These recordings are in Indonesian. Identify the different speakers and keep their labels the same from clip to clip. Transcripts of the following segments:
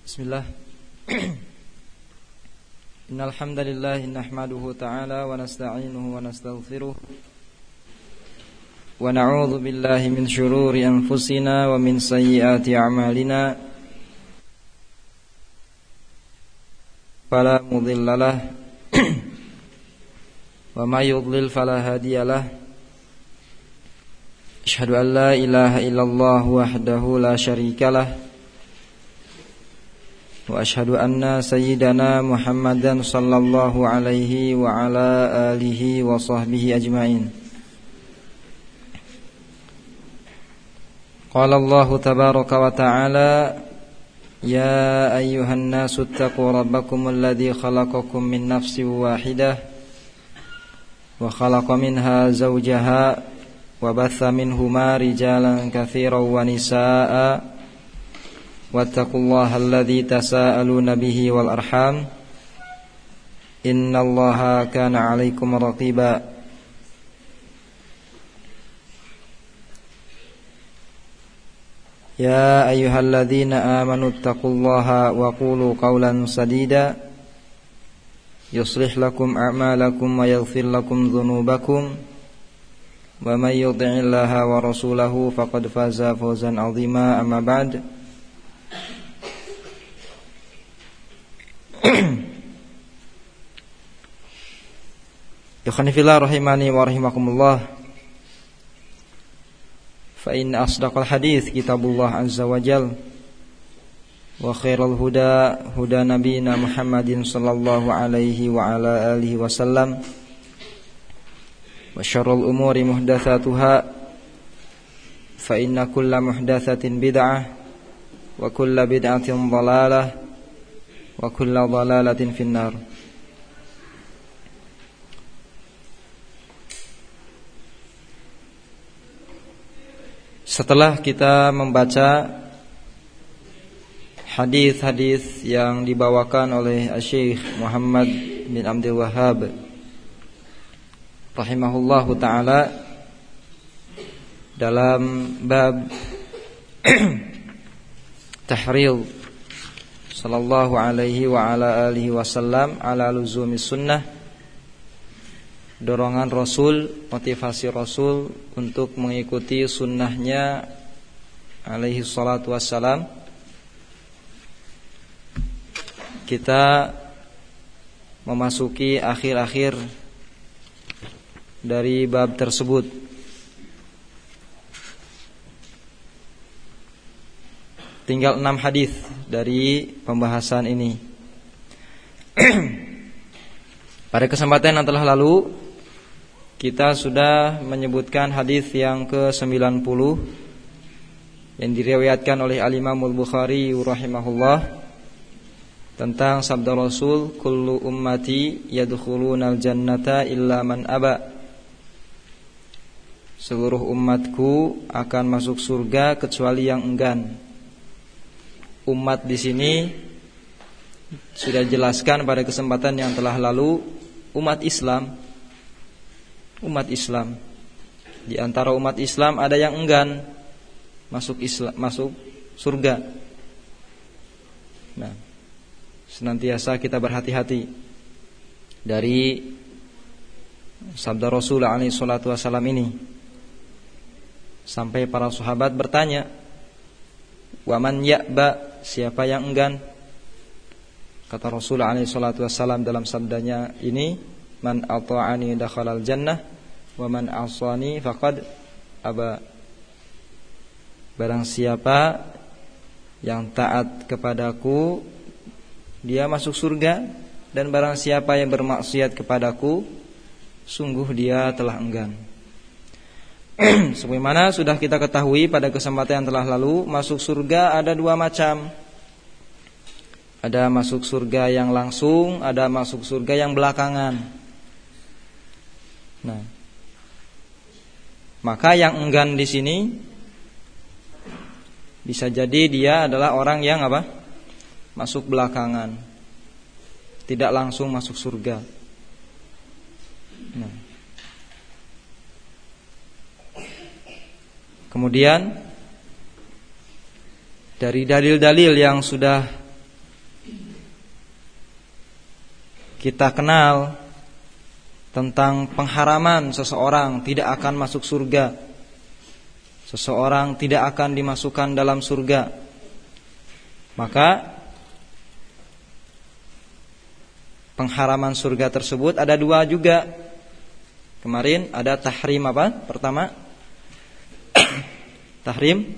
Speaker 1: Bismillah. Innal hamdalillah nahmaduhu ta'ala wa nasta'inuhu wa nastaghfiruh wa na'udzu billahi min shururi anfusina wa min sayyiati a'malina. Fala mudhillalah wa may yudlil fala hadiyalah. Asyhadu an la ilaha illallah wahdahu la syarikalah wa asyhadu anna sayyidana Muhammadan sallallahu alaihi wa ala alihi wa sahbihi ajma'in. Qala Allah tabaraka wa ta'ala, ya ayyuhan nasu ittaqu rabbakum alladhi khalaqakum min nafsin wahidah wa khalaqa minha zawjaha wa batha minhuma rijalan katsiran wa nisaa'a wattaqullaha alladzi tasaaluna bihi wal arham innallaha kana 'alaikum raqiba. Ya ayyuhalladzina amanu taqullaha wa qulu qawlan sadida yuslih lakum a'malakum wa yaghfir lakum dhunubakum wa may yuti'illaha wa rasulahu faqad faza fawzan 'azima. Amma ba'd. Ikhwanifillah rahimani wa rahimakumullah. Fa inna asdaqal hadits kitabullah azza wa jal wa khairal huda huda nabiyina Muhammadin sallallahu alaihi wa ala alihi wasallam wa syarrul umuri muhdatsatuha fa inna kulla muhdatsatin bid'ah wa kulla bid'atin dhalalah wa kulla dhalalatin finnar. Setelah kita membaca hadis-hadis yang dibawakan oleh Syekh Muhammad bin Abdul Wahhab rahimahullahu taala dalam bab tahril sallallahu alaihi wa ala alihi wasallam ala luzumi sunnah, dorongan Rasul, motivasi Rasul untuk mengikuti sunnahnya alaihi salatu wassalam, kita memasuki akhir-akhir dari bab tersebut. Tinggal 6 hadis dari pembahasan ini. Pada kesempatan yang telah lalu kita sudah menyebutkan hadis yang ke-90 yang diriwayatkan oleh Al-Imam Al-Bukhari rahimahullah tentang sabda Rasul, kullu ummati yadkhulunal jannata illa man aba. Seluruh umatku akan masuk surga kecuali yang enggan. Umat di sini sudah jelaskan pada kesempatan yang telah lalu, umat Islam. Umat Islam. Di antara umat Islam ada yang enggan masuk surga. Nah, senantiasa kita berhati-hati dari sabda Rasul alaihi salatu wasallam ini. Sampai para sahabat bertanya, wa man ya'ba, siapa yang enggan? Kata Rasul alaihi salatu wassalam dalam sabdanya ini, man ata'ani dakhalal jannah wa man asani faqad aba. Barang siapa yang taat kepadaku, dia masuk surga, dan barang siapa yang bermaksiat kepadaku, sungguh dia telah enggan. Sebagaimana sudah kita ketahui pada kesempatan yang telah lalu, masuk surga ada 2 macam. Ada masuk surga yang langsung, ada masuk surga yang belakangan. Nah, maka yang enggan di sini bisa jadi dia adalah orang yang apa? Masuk belakangan, tidak langsung masuk surga. Nah, kemudian dari dalil-dalil yang sudah kita kenal tentang pengharaman seseorang tidak akan masuk surga, seseorang tidak akan dimasukkan dalam surga, maka pengharaman surga tersebut ada dua juga. Kemarin ada tahrim apa? Pertama tahrim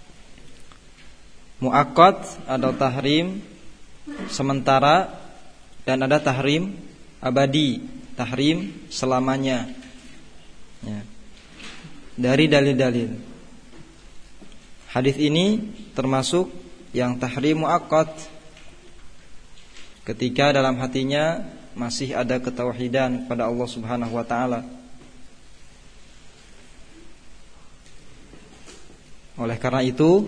Speaker 1: muakkad atau tahrim sementara, dan ada tahrim abadi, tahrim selamanya. Ya. Dari dalil-dalil hadis ini termasuk yang tahrim muakkad, ketika dalam hatinya masih ada ketauhidan kepada Allah Subhanahu wa taala. Oleh karena itu,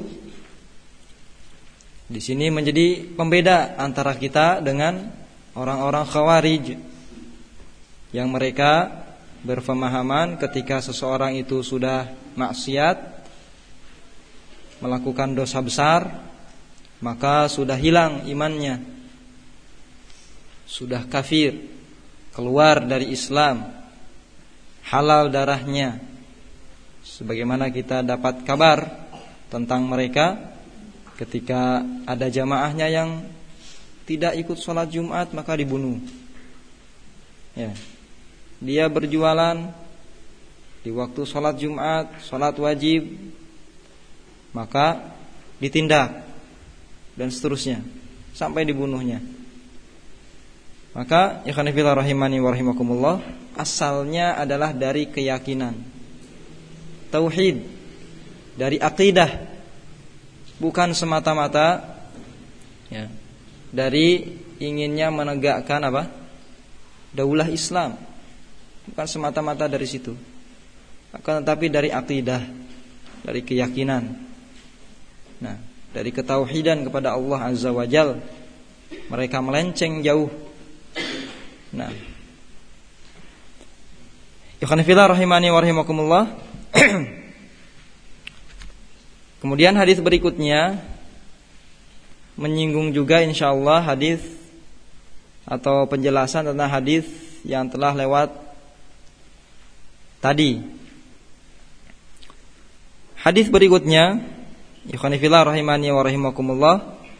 Speaker 1: di sini menjadi pembeda antara kita dengan orang-orang Khawarij yang mereka berpemahaman ketika seseorang itu sudah maksiat, melakukan dosa besar, maka sudah hilang imannya, sudah kafir, keluar dari Islam, halal darahnya. Sebagaimana kita dapat kabar tentang mereka ketika ada jamaahnya yang tidak ikut sholat Jumat maka dibunuh. Ya. Dia berjualan di waktu sholat Jumat, sholat wajib, maka ditindak dan seterusnya sampai dibunuhnya. Maka ikhwan fillah rahimani wa rahimakumullah, asalnya adalah dari keyakinan, tauhid, dari akidah, bukan semata-mata ya, dari inginnya menegakkan apa? Daulah Islam. Bukan semata-mata dari situ, akan tetapi dari akidah, dari keyakinan. Nah, dari ketauhidan kepada Allah Azza wa Jalla, mereka melenceng jauh. Nah, ikhwan fillah rahimani wa rahimakumullah. Kemudian hadis berikutnya menyinggung juga insyaallah hadis atau penjelasan tentang hadis yang telah lewat tadi. Hadis berikutnya, ikhwan fillah rahimani wa rahimakumullah,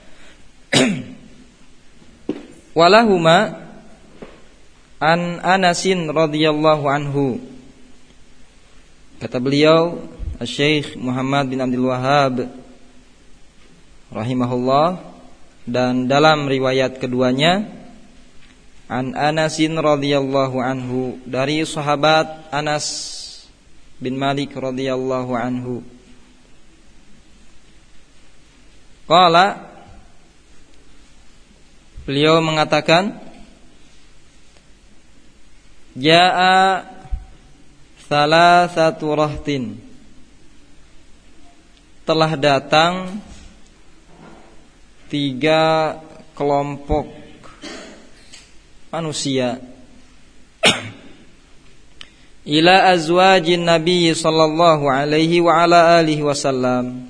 Speaker 1: walahuma an Anasin radhiyallahu anhu. Kata beliau Syekh Muhammad bin Abdul Wahhab rahimahullah, dan dalam riwayat keduanya an Anasin radhiyallahu anhu, dari sahabat Anas bin Malik radhiyallahu anhu. Qala, beliau mengatakan, jaa salasatu rahtin, telah datang 3 kelompok manusia ila azwajin Nabi sallallahu alaihi wa ala alihi wasallam,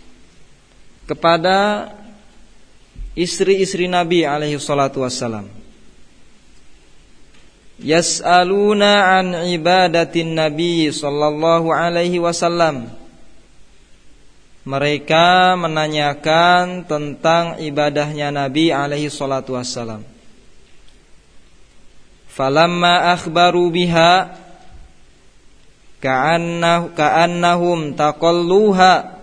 Speaker 1: kepada istri-istri Nabi alaihi salatu wassalam. Yas'aluna an ibadatin Nabi sallallahu alaihi wasallam, mereka menanyakan tentang ibadahnya Nabi alaihi salatu wassalam. Falamma akhbaru biha ka'annahum taqalluha,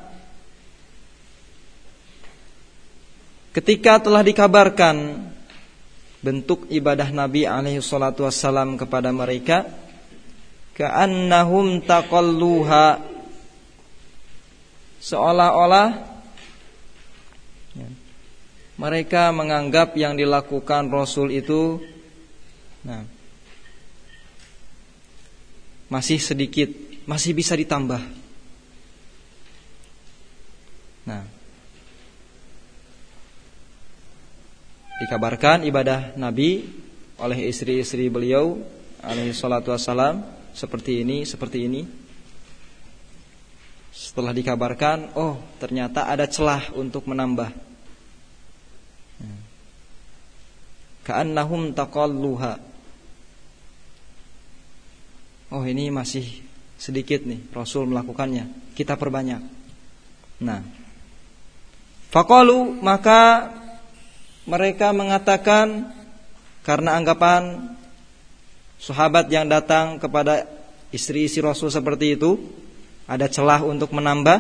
Speaker 1: ketika telah dikabarkan bentuk ibadah Nabi alaihi salatu wassalam kepada mereka, ka'annahum taqalluha, seolah-olah mereka menganggap yang dilakukan Rasul itu masih sedikit, masih bisa ditambah. Dikabarkan ibadah Nabi oleh istri-istri beliau alaihi salatu wassalam seperti ini, seperti ini. Setelah dikabarkan, oh ternyata ada celah untuk menambah. ka'annahum taqalluha. Oh, ini masih sedikit nih Rasul melakukannya, kita perbanyak. Nah, faqalu, maka mereka mengatakan karena anggapan sahabat yang datang kepada istri-istri Rasul seperti itu ada celah untuk menambah.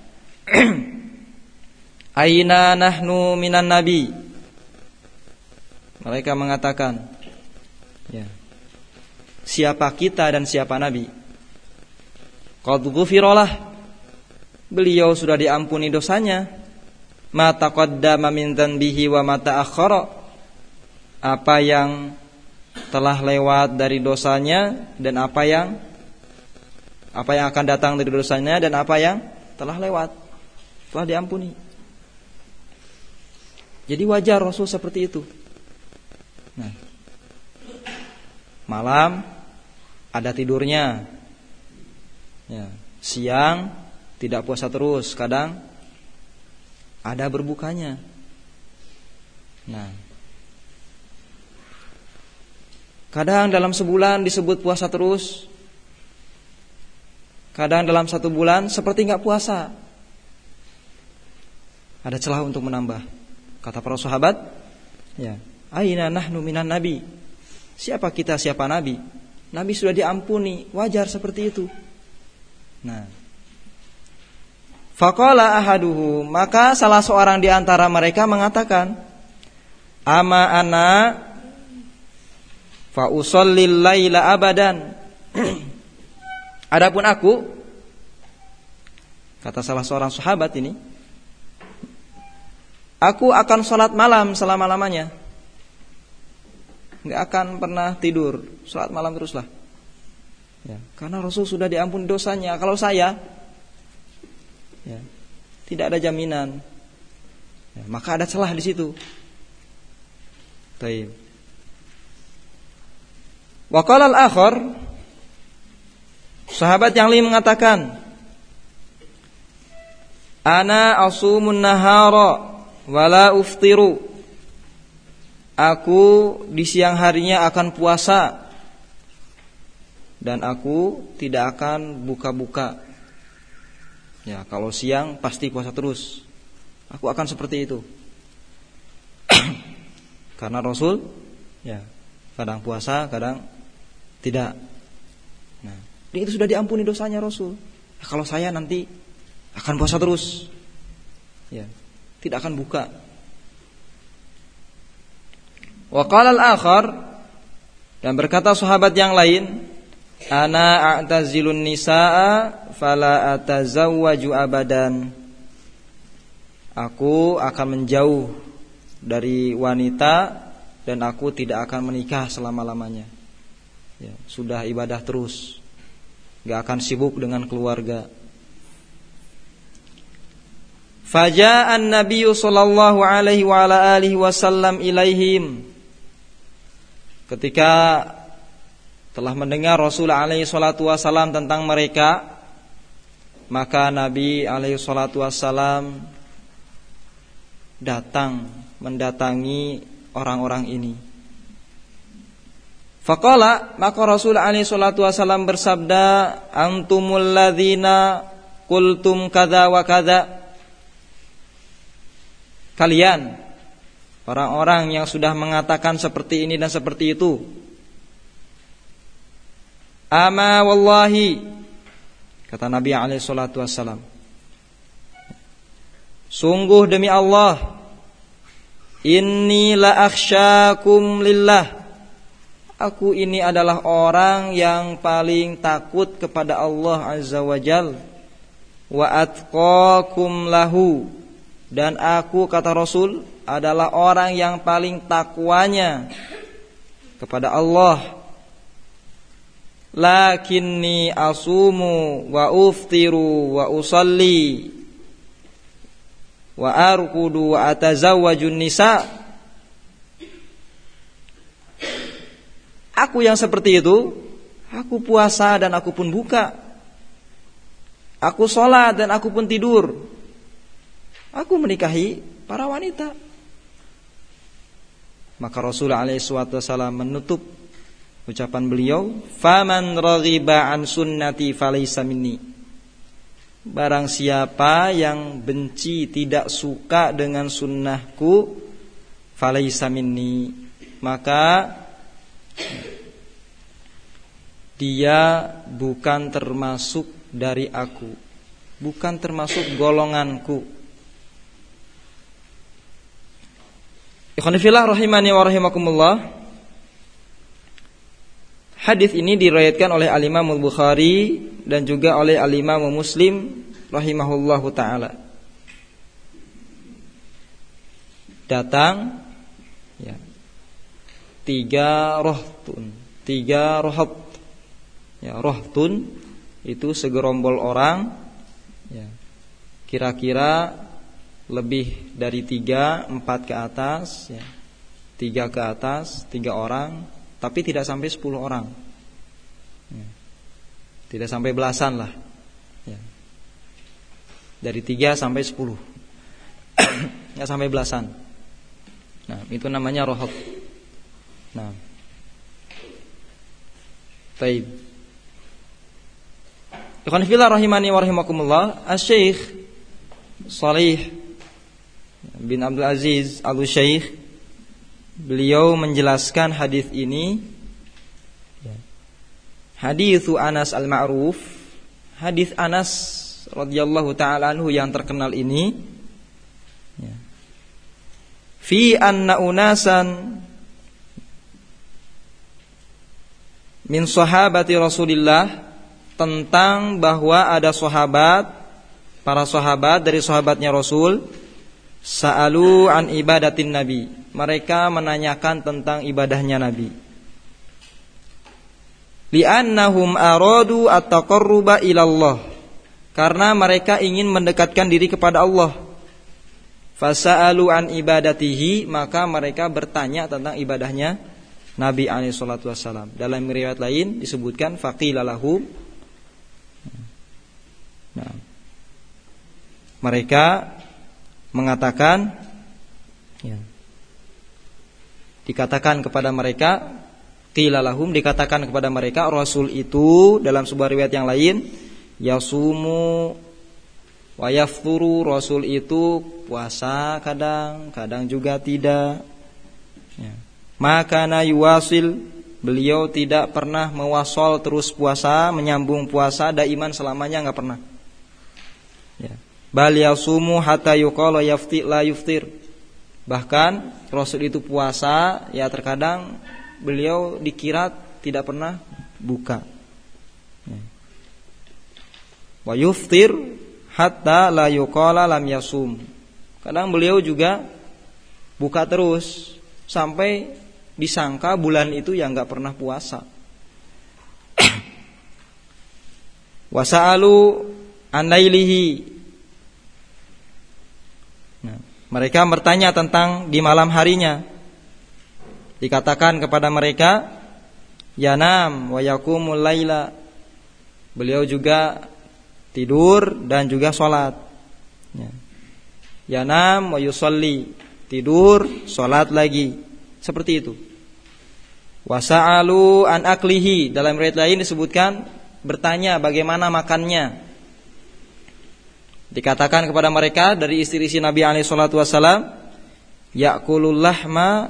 Speaker 1: Aina nahnu minan nabi. Mereka mengatakan, ya, siapa kita dan siapa nabi? Qad ghufiralah, beliau sudah diampuni dosanya. Ma taqaddama min dzanbihi wa ma ta'akhkhara, apa yang telah lewat dari dosanya dan apa yang akan datang dari dosanya dan apa yang telah lewat telah diampuni. Jadi wajar Rasul seperti itu. Nah, malam ada tidurnya, ya, siang tidak puasa terus, kadang ada berbukanya. Nah, kadang dalam sebulan disebut puasa terus, kadang dalam satu bulan seperti nggak puasa. Ada celah untuk menambah. Kata para sahabat, ya, aina nahnu minan nabi. Siapa kita, siapa nabi? Nabi sudah diampuni, wajar seperti itu. Nah, faqala ahaduhu, maka salah seorang di antara mereka mengatakan, ama ana fa usallil laila abadan. Adapun aku, kata salah seorang sahabat ini, aku akan sholat malam selama-lamanya, nggak akan pernah tidur, sholat malam teruslah, ya, karena Rasul sudah diampuni dosanya. Kalau saya, ya, tidak ada jaminan, ya, maka ada celah di situ. Taib. Wa qala al-akhar, sahabat yang lain mengatakan, ana asumun nahara wala uftiru, aku di siang harinya akan puasa dan aku tidak akan buka-buka. Ya, kalau siang pasti puasa terus. Aku akan seperti itu. Karena Rasul, ya, kadang puasa, kadang tidak. Nah, itu sudah diampuni dosanya Rasul. Kalau saya nanti akan puasa terus, ya, tidak akan buka. Wa qala al-akhar, dan berkata sahabat yang lain, ana a'tazilun nisaa fala atazawwaju abadan. Aku akan menjauh dari wanita dan aku tidak akan menikah selama-lamanya. Ya, sudah ibadah terus, gak akan sibuk dengan keluarga. Faja'an Nabiyyu sallallahu alaihi wa ala alihi wasallam ilaihim. Ketika telah mendengar Rasul alaihi salatu wasallam tentang mereka, maka Nabi alaihi salatu wasallam datang mendatangi orang-orang ini. Faqala, maka Rasul alaihi salatu wasallam bersabda, antumul ladzina qultum kadza wa kadza. Kalian orang-orang yang sudah mengatakan seperti ini dan seperti itu. Ama wallahi, kata Nabi alaihi salatu wassalam, sungguh demi Allah, inni la akhsyakum lillah, aku ini adalah orang yang paling takut kepada Allah azza wa jal, wa atqakum lahu, dan aku, kata Rasul, adalah orang yang paling takwanya kepada Allah. Lakinni asumu wa uftiru wa usalli wa arkudu wa atazawwajun nisa. Aku yang seperti itu, aku puasa dan aku pun buka, aku sholat dan aku pun tidur, aku menikahi para wanita. Maka Rasulullah SAW menutup ucapan beliau, "Faman raghiba an sunnati falaysa minni." Barang siapa yang benci, tidak suka dengan sunnahku, falaysa minni, maka dia bukan termasuk dari aku, bukan termasuk golonganku. Ikhwan fillah rahimani wa rahimakumullah. Hadis ini diriwayatkan oleh Al-Imam Al-Bukhari dan juga oleh Al-Imam Muslim rahimahullahu taala. Datang ya, 3 rohtun, 3 rohat. Ya, rohtun itu segerombol orang ya, kira-kira lebih dari 3, 4 ke atas ya. 3 ke atas, 3 orang, tapi tidak sampai 10 orang ya. Tidak sampai belasan lah ya. Dari 3 sampai 10 nggak sampai belasan. Nah, itu namanya rohat. Nah, baik. Ikhwan fillah rahimani wa rahimakumullah. Asy-Syaikh Shalih bin Abdul Aziz Al-Syaikh, beliau menjelaskan hadis ini, haditsu Anas al-Ma'ruf, hadis Anas radhiyallahu taala anhu yang terkenal ini, fi anna unasan min sahabati Rasulillah, tentang bahwa ada sahabat, para sahabat dari sahabatnya Rasul, sa'alu an ibadatin Nabi, mereka menanyakan tentang ibadahnya Nabi. Li'annahum aradu at-taqarruba ilallah, karena mereka ingin mendekatkan diri kepada Allah. Fasa'alu an ibadatihi, maka mereka bertanya tentang ibadahnya Nabi alaihi salatu wassalam. Dalam riwayat lain disebutkan faqila lahum. Nah, mereka mengatakan ya, dikatakan kepada mereka, qila lahum, dikatakan kepada mereka, Rasul itu dalam sebuah riwayat yang lain, yasumu wa yafturu, Rasul itu puasa kadang, kadang juga tidak ya. Makana yuwasil, beliau tidak pernah mewasol terus puasa, menyambung puasa daiman selamanya, enggak pernah ya. Bal yasumu hatta yuqala yafti la yuftir. Bahkan Rasul itu puasa ya, terkadang beliau dikira tidak pernah buka ya. Wa yuftir hatta la yuqala lam yasum. Kadang beliau juga buka terus sampai disangka bulan itu yang enggak pernah puasa. Wasa'alu anailihi. Nah, mereka bertanya tentang di malam harinya. Dikatakan kepada mereka, yanam wa yakumul laila. Beliau juga tidur dan juga sholat ya. Yanam wa yusalli, tidur, sholat lagi, seperti itu. Wasa'alu an aklihi, dalam riwayat lain disebutkan bertanya bagaimana makannya. Dikatakan kepada mereka dari istri-istri Nabi alaihi salatu wasalam, ya'kulul lahma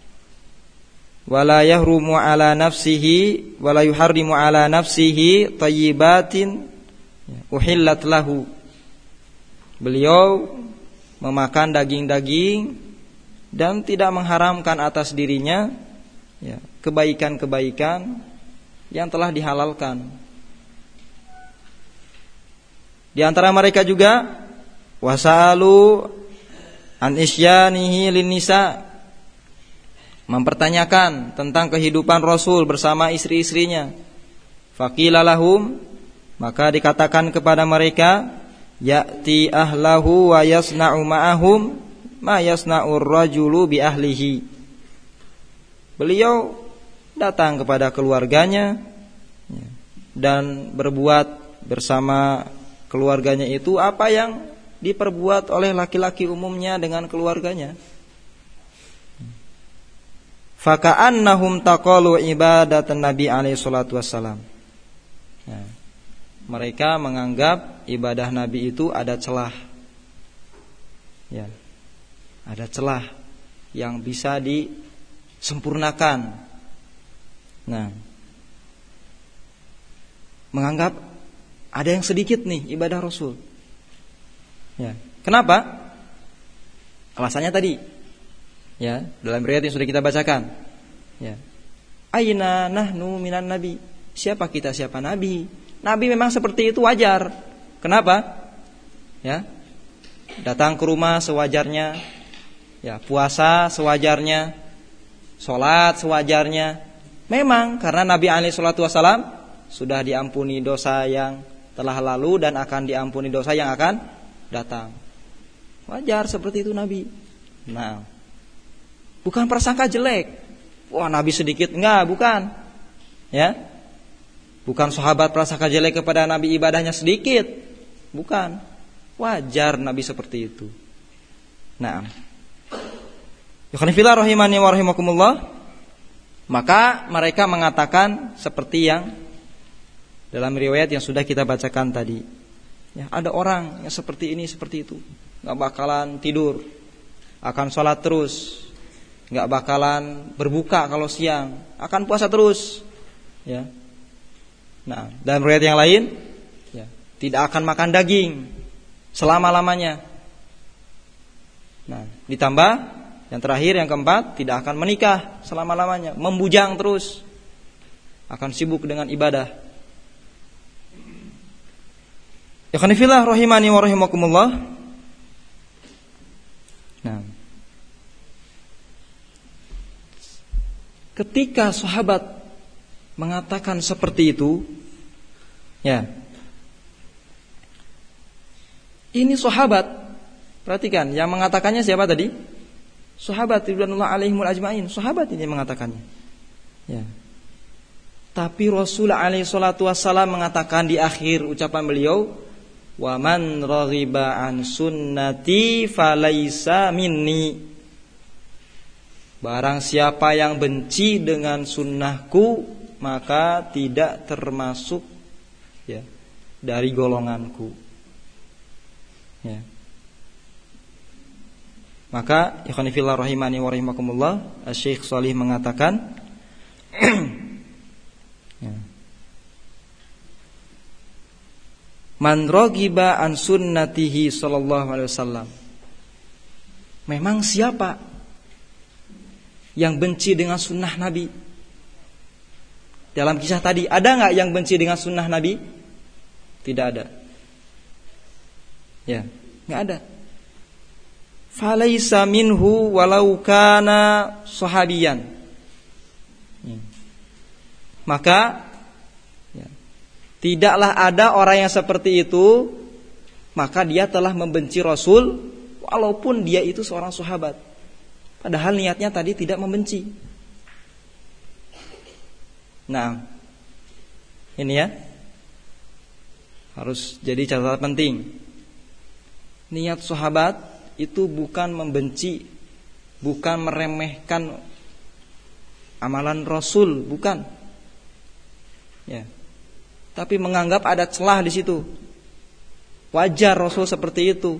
Speaker 1: wala yahrumu ala nafsihi wala yuharrimu ala nafsihi thayyibatin uhillat lahu. Beliau memakan daging-daging dan tidak mengharamkan atas dirinya ya, kebaikan-kebaikan yang telah dihalalkan. Di antara mereka juga wasalu an isyanihi lin nisa, mempertanyakan tentang kehidupan Rasul bersama istri-istrinya. Faqila lahum, maka dikatakan kepada mereka, ya'ti ahlahu wa yasna'u ma'ahum ma yasna'ur rajulu bi ahlihi. Beliau datang kepada keluarganya dan berbuat bersama keluarganya itu apa yang diperbuat oleh laki-laki umumnya dengan keluarganya. faka'annahum taqalu ibadatan Nabi alaihi salatu wassalam. Ya. Mereka menganggap ibadah Nabi itu ada celah. Ya. Ada celah yang bisa disempurnakan. Nah, menganggap ada yang sedikit nih ibadah Rasul. Ya. Kenapa? Alasannya tadi, ya, dalam riwayat yang sudah kita bacakan. Ya. Aina nahnu minan nabi? Siapa kita, siapa nabi? Nabi memang seperti itu wajar. Kenapa? Ya. Datang ke rumah sewajarnya, ya, puasa sewajarnya, sholat sewajarnya. Memang karena Nabi alaihi salatu wasallam sudah diampuni dosa yang telah lalu dan akan diampuni dosa yang akan datang. Wajar seperti itu Nabi. Nah, bukan prasangka jelek. Wah, Nabi sedikit, enggak, bukan. Ya, bukan sahabat prasangka jelek kepada Nabi ibadahnya sedikit, bukan. Wajar Nabi seperti itu. Nah, Ikhwanifillah rahimani wa rahimakumullah. Maka mereka mengatakan seperti yang dalam riwayat yang sudah kita bacakan tadi. Ya, ada orang yang seperti ini, seperti itu. Gak bakalan tidur, akan sholat terus, gak bakalan berbuka kalau siang, akan puasa terus. Ya. Nah, dalam riwayat yang lain, ya, tidak akan makan daging selama-lamanya. Nah, ditambah yang terakhir, yang keempat, tidak akan menikah selama-lamanya, membujang terus, akan sibuk dengan ibadah. Ikhwanifillah rahimani wa rahimakumullah. Nah, ketika sahabat mengatakan seperti itu, ya, ini sahabat, perhatikan, yang mengatakannya siapa tadi? Sahabat ridwanullah alaihimul ajmain, sahabat ini mengatakannya. Ya. Tapi Rasul alaihi salatu wassalam mengatakan di akhir ucapan beliau, wa man raghiba an sunnati falaisa minni. Barang siapa yang benci dengan sunnahku, maka tidak termasuk, ya, dari golonganku. Ya. Maka ikhwanifillah rahimani wa rahimakumullah, Syekh Shalih mengatakan ya, man raghiba an sunnatihi sallallahu alaihi wasallam. Memang siapa yang benci dengan sunnah Nabi? Dalam kisah tadi ada enggak yang benci dengan sunnah Nabi? Tidak ada. Ya, enggak ada. Falaisa minhu walau kana sahabiyan. Maka ya, tidaklah ada orang yang seperti itu, maka dia telah membenci Rasul walaupun dia itu seorang sahabat. Padahal niatnya tadi tidak membenci. Nah, ini ya, harus jadi catatan penting. Niat sahabat itu bukan membenci, bukan meremehkan amalan Rasul, bukan. Ya. Tapi menganggap ada celah di situ. Wajar Rasul seperti itu.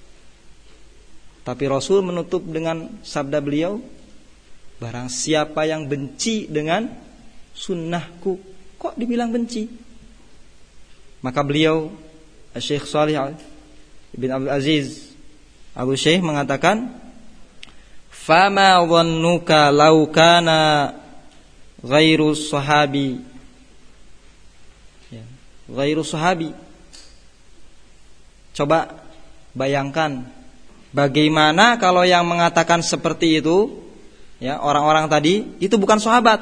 Speaker 1: Tapi Rasul menutup dengan sabda beliau, barang siapa yang benci dengan sunnahku. Kok dibilang benci? Maka beliau, Syekh Shalih bin Abdul Aziz Abu Syekh mengatakan, fama dhannuka law kana ghairu sahabi. Ya, ghairu sahabi. Coba bayangkan bagaimana kalau yang mengatakan seperti itu, ya, orang-orang tadi itu bukan sahabat.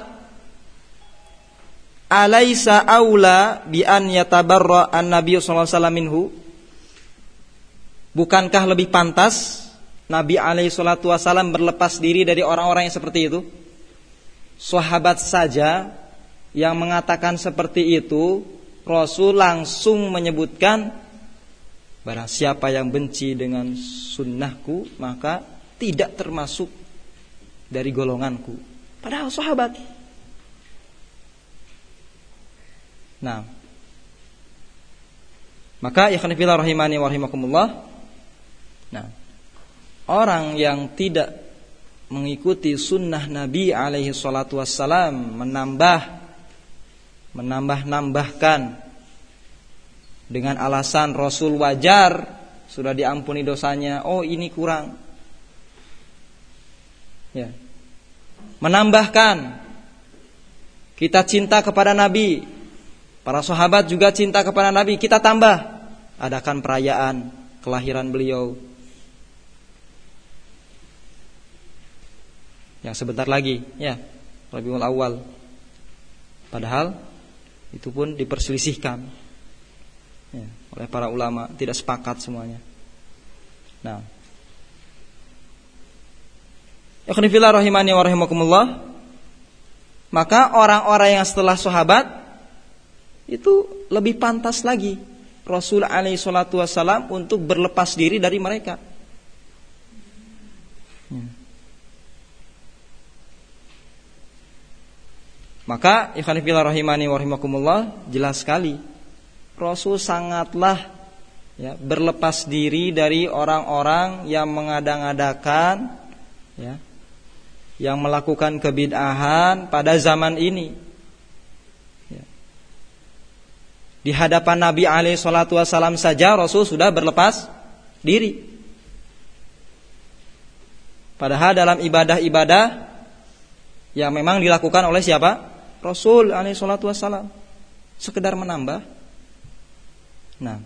Speaker 1: Alaisa aula bi an yatabarra an-nabiy sallallahu alaihi wasallam minhu? Bukankah lebih pantas Nabi alaihi salatu wasallam berlepas diri dari orang-orang yang seperti itu? Sahabat saja yang mengatakan seperti itu, Rasul langsung menyebutkan, barang siapa yang benci dengan sunnahku, maka tidak termasuk dari golonganku. Padahal sahabat. Nah, maka ikhwan fillah rahimani wa rahimakumullah. Nah, orang yang tidak mengikuti sunnah Nabi alaihi salatu wassalam, menambahkan dengan alasan Rasul wajar, sudah diampuni dosanya, oh ini kurang. Ya. Menambahkan, kita cinta kepada Nabi, para sahabat juga cinta kepada Nabi, kita tambah, adakan perayaan kelahiran beliau yang sebentar lagi, ya, Rabiul Awal. Padahal itu pun diperselisihkan, ya, oleh para ulama, tidak sepakat semuanya. Nah, ikhwan fillah rahimani wa rahimakumullah, maka orang-orang yang setelah sahabat itu lebih pantas lagi Rasul alaihi salatu wassalam untuk berlepas diri dari mereka. Maka ikhwan fillah rahimani wa rahimakumullah, jelas sekali Rasul sangatlah, ya, berlepas diri dari orang-orang yang mengada-ngadakan, ya, yang melakukan kebid'ahan pada zaman ini. Ya. Di hadapan Nabi alaihi salatu wassalam saja Rasul sudah berlepas diri. Padahal dalam ibadah-ibadah yang memang dilakukan oleh siapa? Rasul alaihi salatu wassalam, sekedar menambah. Nah,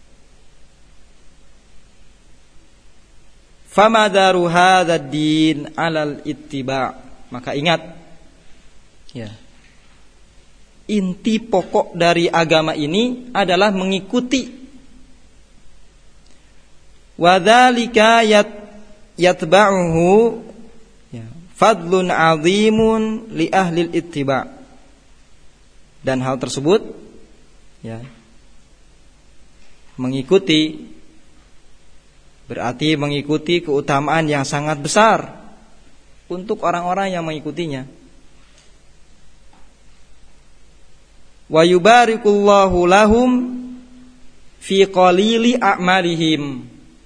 Speaker 1: famadaru hadzal din 'alal ittiba'. Maka ingat, ya, inti pokok dari agama ini adalah mengikuti. Wa dzalika yatba'uhu, ya, fadlun 'azimun li ahli ittiba'. Dan hal tersebut, ya, mengikuti berarti mengikuti keutamaan yang sangat besar untuk orang-orang yang mengikutinya. Wa yubarikullahu lahum fi qalili a'malihim.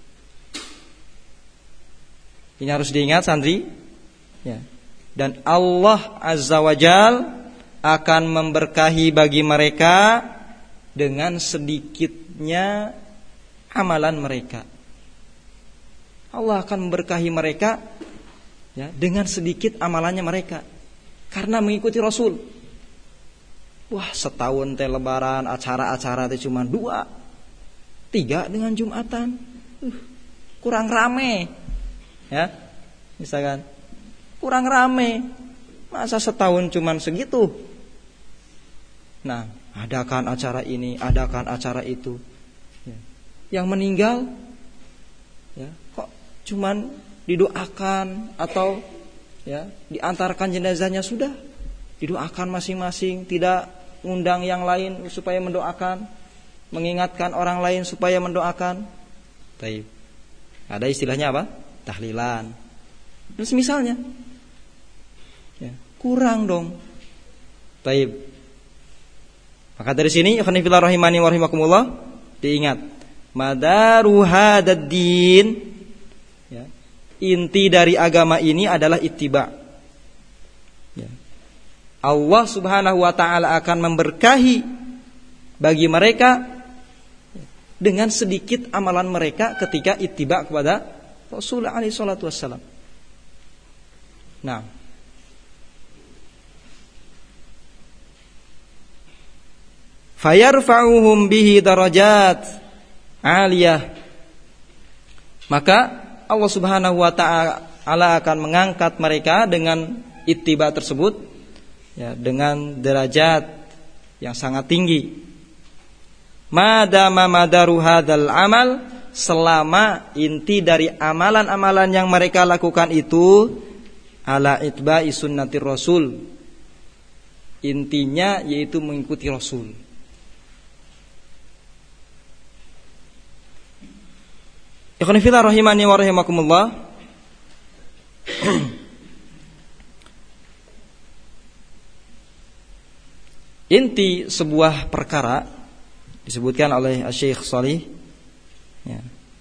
Speaker 1: Ini harus diingat santri, ya. Dan Allah Azza wa Jalla akan memberkahi bagi mereka dengan sedikitnya amalan mereka. Allah akan memberkahi mereka, ya, dengan sedikit amalannya mereka, karena mengikuti Rasul. Wah, setahun teh lebaran, acara-acara teh cuma 2, 3 dengan Jumatan, kurang rame, ya, misalkan kurang rame, masa setahun cuma segitu. Nah, adakan acara ini, adakan acara itu, ya. Yang meninggal, ya, kok cuman didoakan atau, ya, diantarkan jenazahnya, sudah didoakan masing-masing, tidak undang yang lain supaya mendoakan, mengingatkan orang lain supaya mendoakan. Baik. Ada istilahnya apa? Tahlilan. Dan semisalnya, ya, kurang dong. Baik. Maka dari sini ikhwan fillah rahimani wa rahimakumullah, diingat madaru hadzal din, ya, inti dari agama ini adalah ittiba'. Ya. Allah Subhanahu wa taala akan memberkahi bagi mereka dengan sedikit amalan mereka ketika ittiba' kepada Rasul alaihi salatu wassalam. Nah, fayarfa'uhum bihi darajat 'aliyah. Maka Allah Subhanahu wa taala akan mengangkat mereka dengan ittiba tersebut, ya, dengan derajat yang sangat tinggi. Madama madaru hadzal amal, selama inti dari amalan-amalan yang mereka lakukan itu ala itba'i sunnatir Rasul, intinya yaitu mengikuti Rasul. Ikhwan fillah rahimani wa rahimakumullah. Inti sebuah perkara disebutkan oleh Syekh Shalih, ya.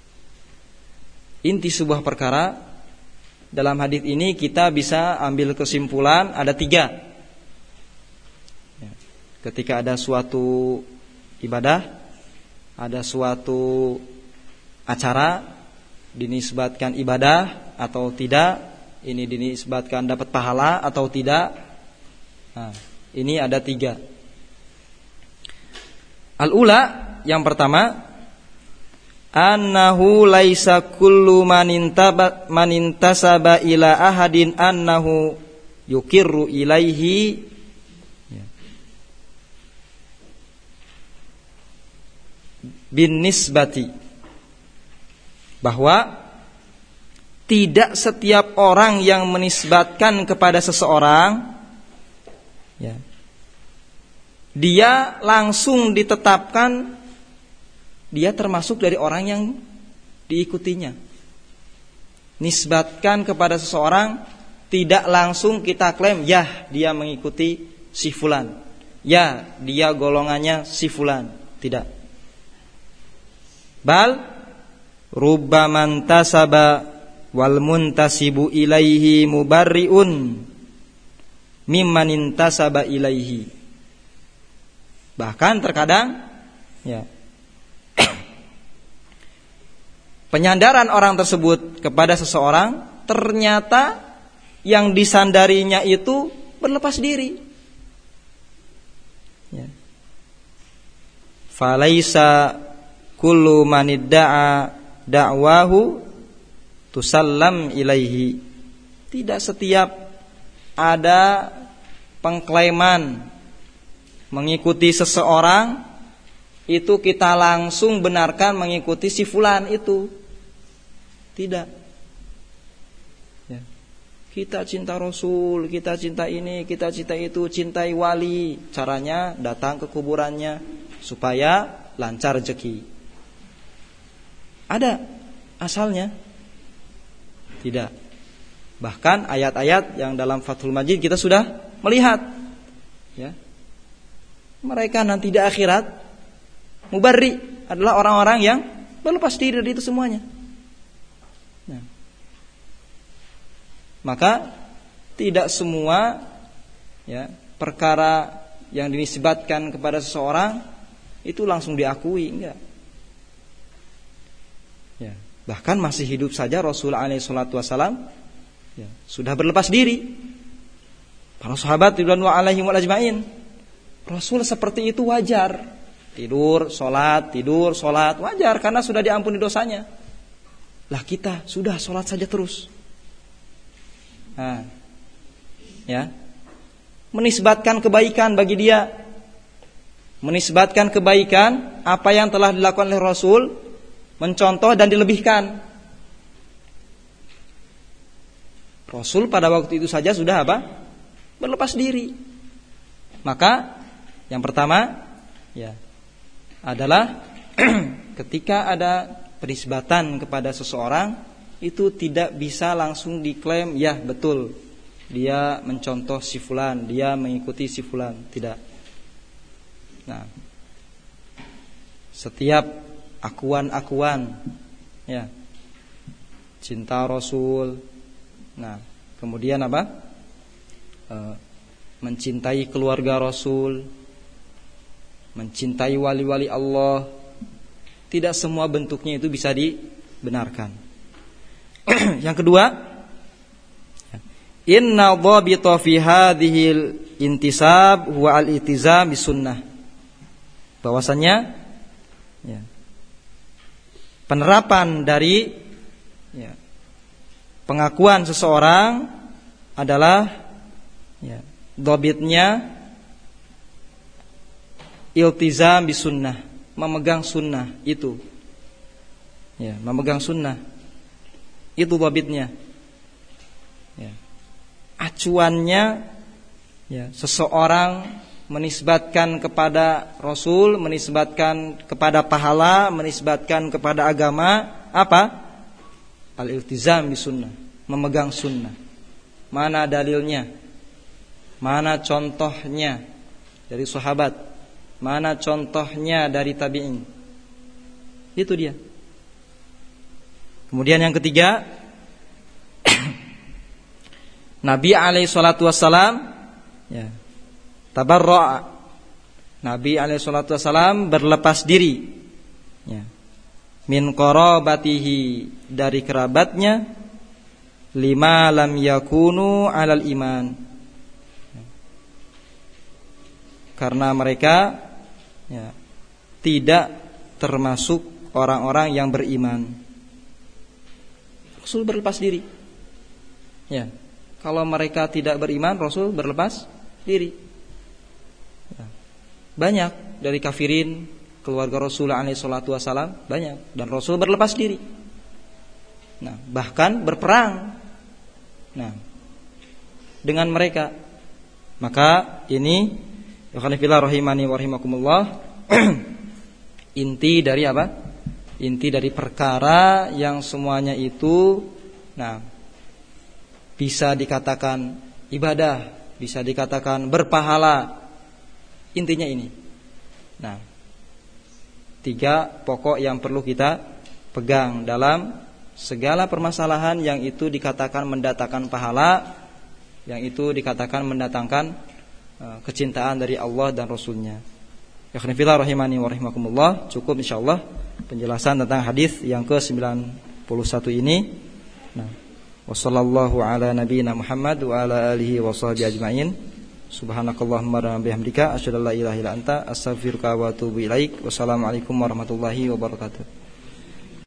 Speaker 1: Inti sebuah perkara dalam hadis ini kita bisa ambil kesimpulan ada 3. Ya. Ketika ada suatu ibadah, ada suatu acara dinisbatkan ibadah atau tidak, ini dinisbatkan dapat pahala atau tidak. Nah, ini ada 3. Al-ula, yang pertama, annahu laisa kullu man intasaba ila ahadin annahu yukirru ilaihi bin nisbati, bahwa tidak setiap orang yang menisbatkan kepada seseorang, ya, dia langsung ditetapkan dia termasuk dari orang yang diikutinya. Nisbatkan kepada seseorang, tidak langsung kita klaim, ya dia mengikuti si fulan, ya dia golongannya si fulan. Tidak. Bal rubbaman tasaba wal muntasibu ilaihi mubarriun mimman intasaba ilaihi. Bahkan terkadang, ya, penyandaran orang tersebut kepada seseorang ternyata yang disandarinya itu berlepas diri. Ya. Falaisa kullu manidda'a da'wahu tusallam ilaihi. Tidak setiap ada pengklaiman mengikuti seseorang itu kita langsung benarkan mengikuti si fulan itu. Tidak. Ya. Kita cinta Rasul, kita cinta ini, kita cinta itu, cintai wali. Caranya datang ke kuburannya supaya lancar rezeki. Ada asalnya? Tidak. Bahkan ayat-ayat yang dalam Fathul Majid kita sudah melihat, ya. Mereka nanti di akhirat mubarri adalah orang-orang yang berlepas diri dari itu semuanya. Nah, maka tidak semua, ya, perkara yang dinisbatkan kepada seseorang itu langsung diakui, enggak. Ya, bahkan masih hidup saja Rasul alaihi salatu wasalam, ya, sudah berlepas diri. Para sahabat ridwanullah alaihim wal ajmain, Rasul seperti itu wajar. Tidur, sholat, wajar karena sudah diampuni dosanya. Lah kita sudah sholat saja terus. Nah, ya, menisbatkan kebaikan bagi dia, menisbatkan kebaikan apa yang telah dilakukan oleh Rasul, mencontoh dan dilebihkan. Rasul pada waktu itu saja sudah apa? Berlepas diri. Maka yang pertama, ya, adalah ketika ada penisbatan kepada seseorang itu tidak bisa langsung diklaim, ya betul dia mencontoh si fulan, dia mengikuti si fulan, tidak. Nah, setiap akuan-akuan, ya, cinta Rasul, nah, kemudian apa? Mencintai keluarga Rasul, mencintai wali-wali Allah, tidak semua bentuknya itu bisa dibenarkan. Yang kedua, inna dhabita fi hadhil intisab huwa al-iltizam bisunnah. Bahwasannya, ya, penerapan dari, ya, pengakuan seseorang adalah, ya, dhabitnya iltizam bisunnah, memegang sunnah itu, ya, memegang sunnah itu dhabitnya, ya. Acuannya, ya, seseorang menisbatkan kepada Rasul, menisbatkan kepada pahala, menisbatkan kepada agama, apa? Al-iltizam bisunnah, memegang sunnah. Mana dalilnya? Mana contohnya dari sahabat? Mana contohnya dari tabi'in? Itu dia. Kemudian yang ketiga, Nabi alaihi salatu wassalam ya, tabarra'. Nabi alaihi salatu wassalam berlepas diri ya, min qarabatihi, dari kerabatnya, lima lam yakunu alal iman, karena mereka ya, tidak termasuk orang-orang yang beriman. Rasul berlepas diri ya, kalau mereka tidak beriman, Rasul berlepas diri ya. Banyak dari kafirin keluarga Rasulullah SAW banyak, dan Rasul berlepas diri. Nah, bahkan berperang dengan mereka. Maka ini Yakhanifillah rahimani wa rahimakumullah inti dari apa? Inti dari perkara yang semuanya itu bisa dikatakan ibadah, bisa dikatakan berpahala. Intinya ini. Nah, 3 pokok yang perlu kita pegang dalam segala permasalahan yang itu dikatakan mendatangkan pahala, yang itu dikatakan mendatangkan kecintaan dari Allah dan Rasulnya. Ya khonifillah rahimani wa rahimakumullah. Cukup insyaallah penjelasan tentang hadis yang ke-91 ini. Nah, wassallallahu ala nabiyyina Muhammad wa ala alihi wa sahbihi ajmain. Subhanakallahumma wa bihamdika asyhadu an la ilaha illa anta astaghfiruka wa atubu ilaik. Wassalamualaikum warahmatullahi wabarakatuh.